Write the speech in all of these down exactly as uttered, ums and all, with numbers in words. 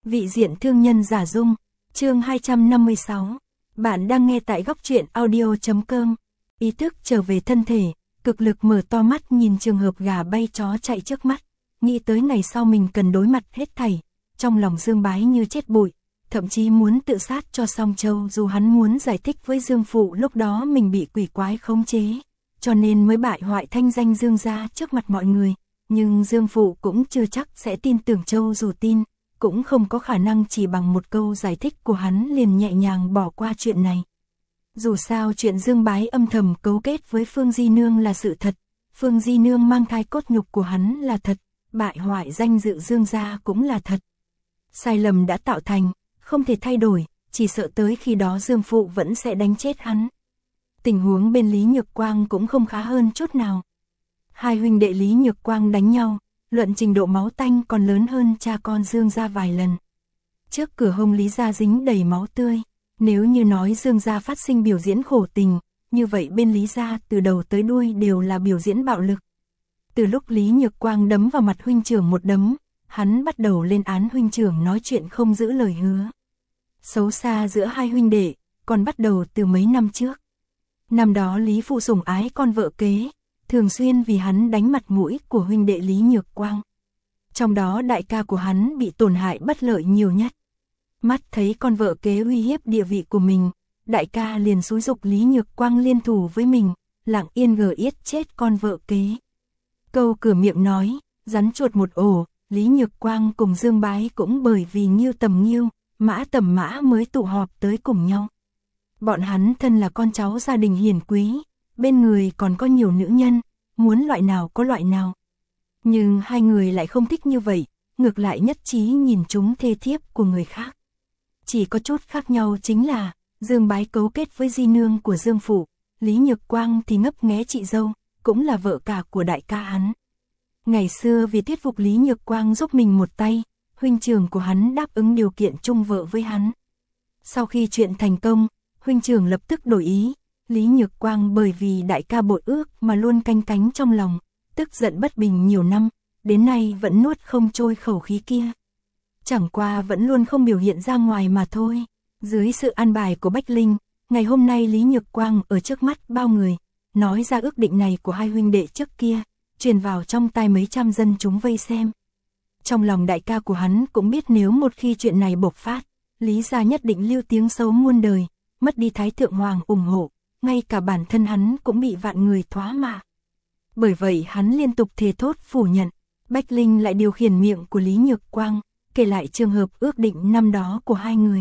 Vị diện thương nhân giả dung, chương hai trăm năm mươi sáu. Bạn đang nghe tại góc truyện audio chấm com. Ý thức trở về thân thể, cực lực mở to mắt nhìn trường hợp gà bay chó chạy trước mắt, nghĩ tới ngày sau mình cần đối mặt hết thảy, trong lòng Dương Bái như chết bụi, thậm chí muốn tự sát cho xong châu, dù hắn muốn giải thích với Dương Phụ lúc đó mình bị quỷ quái khống chế, cho nên mới bại hoại thanh danh Dương gia trước mặt mọi người, nhưng Dương Phụ cũng chưa chắc sẽ tin tưởng châu, dù tin cũng không có khả năng chỉ bằng một câu giải thích của hắn liền nhẹ nhàng bỏ qua chuyện này. Dù sao chuyện Dương Bái âm thầm cấu kết với Phương Di Nương là sự thật, Phương Di Nương mang thai cốt nhục của hắn là thật, bại hoại danh dự Dương gia cũng là thật. Sai lầm đã tạo thành, không thể thay đổi, chỉ sợ tới khi đó Dương Phụ vẫn sẽ đánh chết hắn. Tình huống bên Lý Nhược Quang cũng không khá hơn chút nào. Hai huynh đệ Lý Nhược Quang đánh nhau, luận trình độ máu tanh còn lớn hơn cha con Dương gia vài lần. Trước cửa hông Lý gia dính đầy máu tươi, nếu như nói Dương gia phát sinh biểu diễn khổ tình, như vậy bên Lý gia từ đầu tới đuôi đều là biểu diễn bạo lực. Từ lúc Lý Nhược Quang đấm vào mặt huynh trưởng một đấm, hắn bắt đầu lên án huynh trưởng nói chuyện không giữ lời hứa. Xấu xa giữa hai huynh đệ, còn bắt đầu từ mấy năm trước. Năm đó Lý Phụ sủng ái con vợ kế, thường xuyên vì hắn đánh mặt mũi của huynh đệ Lý Nhược Quang. Trong đó đại ca của hắn bị tổn hại bất lợi nhiều nhất. Mắt thấy con vợ kế uy hiếp địa vị của mình, đại ca liền xúi giục Lý Nhược Quang liên thủ với mình, lặng yên gờ yết chết con vợ kế. Câu cửa miệng nói, rắn chuột một ổ, Lý Nhược Quang cùng Dương Bái cũng bởi vì Nghiêu tầm Nghiêu, Mã tầm Mã mới tụ họp tới cùng nhau. Bọn hắn thân là con cháu gia đình hiền quý, bên người còn có nhiều nữ nhân, muốn loại nào có loại nào. Nhưng hai người lại không thích như vậy, ngược lại nhất trí nhìn chúng thê thiếp của người khác. Chỉ có chút khác nhau chính là, Dương Bái cấu kết với di nương của Dương Phụ, Lý Nhược Quang thì ngấp nghé chị dâu, cũng là vợ cả của đại ca hắn. Ngày xưa vì thuyết phục Lý Nhược Quang giúp mình một tay, huynh trưởng của hắn đáp ứng điều kiện chung vợ với hắn. Sau khi chuyện thành công, huynh trưởng lập tức đổi ý, Lý Nhược Quang bởi vì đại ca bội ước mà luôn canh cánh trong lòng, tức giận bất bình nhiều năm, đến nay vẫn nuốt không trôi khẩu khí kia. Chẳng qua vẫn luôn không biểu hiện ra ngoài mà thôi. Dưới sự an bài của Bách Linh, ngày hôm nay Lý Nhược Quang ở trước mắt bao người, nói ra ước định này của hai huynh đệ trước kia, truyền vào trong tai mấy trăm dân chúng vây xem. Trong lòng đại ca của hắn cũng biết nếu một khi chuyện này bộc phát, Lý gia nhất định lưu tiếng xấu muôn đời, mất đi Thái Thượng Hoàng ủng hộ, ngay cả bản thân hắn cũng bị vạn người thoá mạ. Bởi vậy hắn liên tục thề thốt phủ nhận. Bách Linh lại điều khiển miệng của Lý Nhược Quang, kể lại trường hợp ước định năm đó của hai người.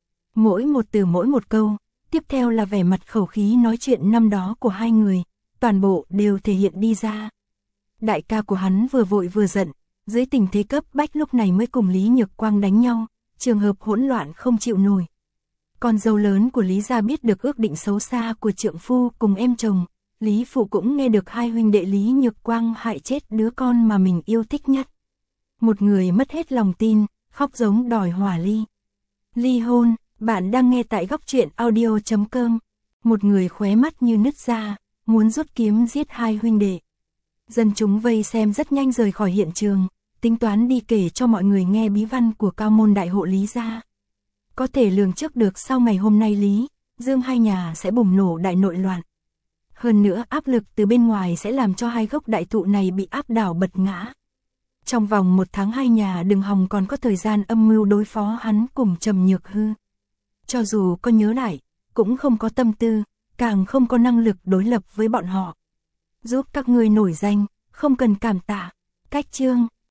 Mỗi một từ mỗi một câu, tiếp theo là vẻ mặt khẩu khí nói chuyện năm đó của hai người, toàn bộ đều thể hiện đi ra. Đại ca của hắn vừa vội vừa giận, dưới tình thế cấp bách lúc này mới cùng Lý Nhược Quang đánh nhau, trường hợp hỗn loạn không chịu nổi. Con dâu lớn của Lý gia biết được ước định xấu xa của trượng phu cùng em chồng, Lý Phụ cũng nghe được hai huynh đệ Lý Nhược Quang hại chết đứa con mà mình yêu thích nhất. Một người mất hết lòng tin, khóc giống đòi hỏa ly. Ly hôn, bạn đang nghe tại góc truyện audio chấm com. Một người khóe mắt như nứt ra, muốn rút kiếm giết hai huynh đệ. Dân chúng vây xem rất nhanh rời khỏi hiện trường, tính toán đi kể cho mọi người nghe bí văn của cao môn đại hộ Lý gia. Có thể lường trước được sau ngày hôm nay Lý, Dương hai nhà sẽ bùng nổ đại nội loạn. Hơn nữa áp lực từ bên ngoài sẽ làm cho hai gốc đại thụ này bị áp đảo bật ngã. Trong vòng một tháng hai nhà đừng hòng còn có thời gian âm mưu đối phó hắn cùng Trầm Nhược Hư. Cho dù có nhớ lại, cũng không có tâm tư, càng không có năng lực đối lập với bọn họ. Giúp các ngươi nổi danh, không cần cảm tạ. Cách chương